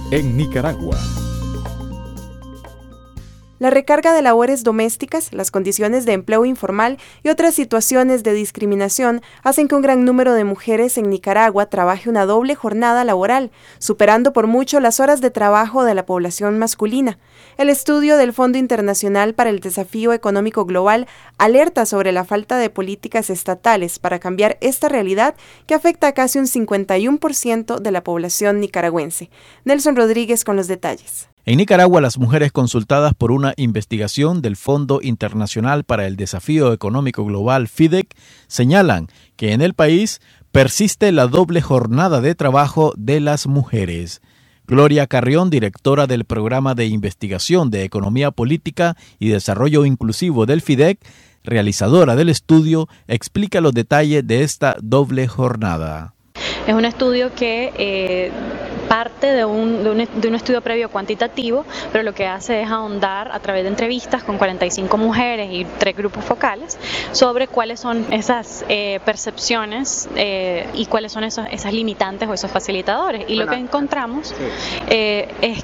en Nicaragua. La recarga de labores domésticas, las condiciones de empleo informal y otras situaciones de discriminación hacen que un gran número de mujeres en Nicaragua trabaje una doble jornada laboral, superando por mucho las horas de trabajo de la población masculina. El estudio del Fondo Internacional para el Desafío Económico Global alerta sobre la falta de políticas estatales para cambiar esta realidad que afecta a casi un 51% de la población nicaragüense. Nelson Rodríguez con los detalles. En Nicaragua, las mujeres consultadas por una investigación del Fondo Internacional para el Desafío Económico Global, FIDEC, señalan que en el país persiste la doble jornada de trabajo de las mujeres. Gloria Carrión, directora del Programa de Investigación de Economía Política y Desarrollo Inclusivo del FIDEC, realizadora del estudio, explica los detalles de esta doble jornada. Es un estudio que parte de un estudio previo cuantitativo, pero lo que hace es ahondar a través de entrevistas con 45 mujeres y 3 grupos focales sobre cuáles son esas percepciones y cuáles son esas limitantes o esos facilitadores. Y lo que encontramos es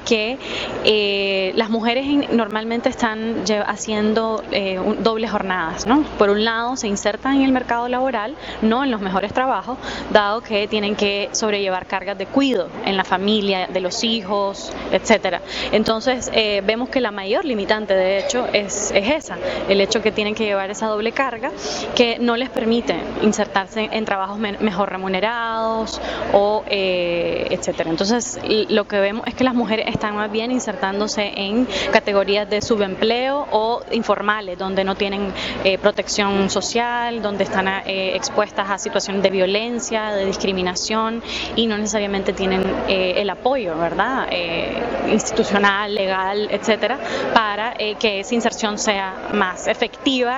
que las mujeres normalmente están haciendo dobles jornadas, ¿no? Por un lado, se insertan en el mercado laboral, no en los mejores trabajos, dado que tienen que sobrellevar cargas de cuidado en la familia, de los hijos, etcétera. Entonces vemos que la mayor limitante de hecho es esa, el hecho que tienen que llevar esa doble carga que no les permite insertarse en trabajos mejor remunerados o etcétera. Entonces lo que vemos es que las mujeres están más bien insertándose en categorías de subempleo o informales, donde no tienen protección social, donde están expuestas a situaciones de violencia, de discriminación y no necesariamente tienen el apoyo, ¿verdad? Institucional, legal, etcétera, para que esa inserción sea más efectiva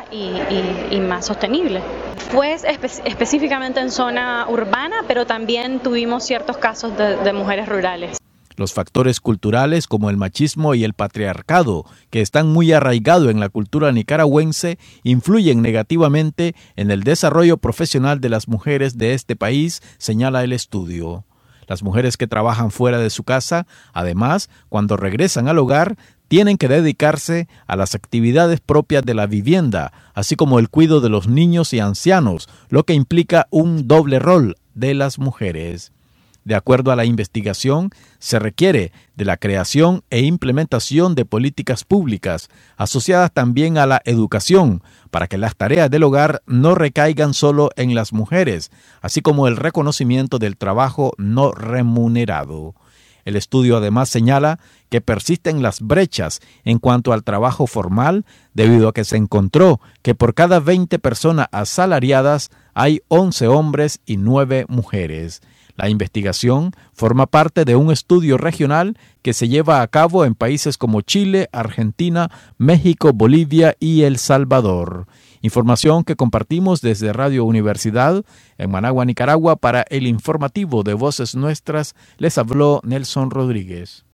y más sostenible. Pues específicamente en zona urbana, pero también tuvimos ciertos casos de mujeres rurales. Los factores culturales como el machismo y el patriarcado, que están muy arraigados en la cultura nicaragüense, influyen negativamente en el desarrollo profesional de las mujeres de este país, señala el estudio. Las mujeres que trabajan fuera de su casa, además, cuando regresan al hogar, tienen que dedicarse a las actividades propias de la vivienda, así como el cuidado de los niños y ancianos, lo que implica un doble rol de las mujeres. De acuerdo a la investigación, se requiere de la creación e implementación de políticas públicas asociadas también a la educación para que las tareas del hogar no recaigan solo en las mujeres, así como el reconocimiento del trabajo no remunerado. El estudio además señala que persisten las brechas en cuanto al trabajo formal debido a que se encontró que por cada 20 personas asalariadas hay 11 hombres y 9 mujeres. La investigación forma parte de un estudio regional que se lleva a cabo en países como Chile, Argentina, México, Bolivia y El Salvador. Información que compartimos desde Radio Universidad en Managua, Nicaragua. Para el informativo de Voces Nuestras, les habló Nelson Rodríguez.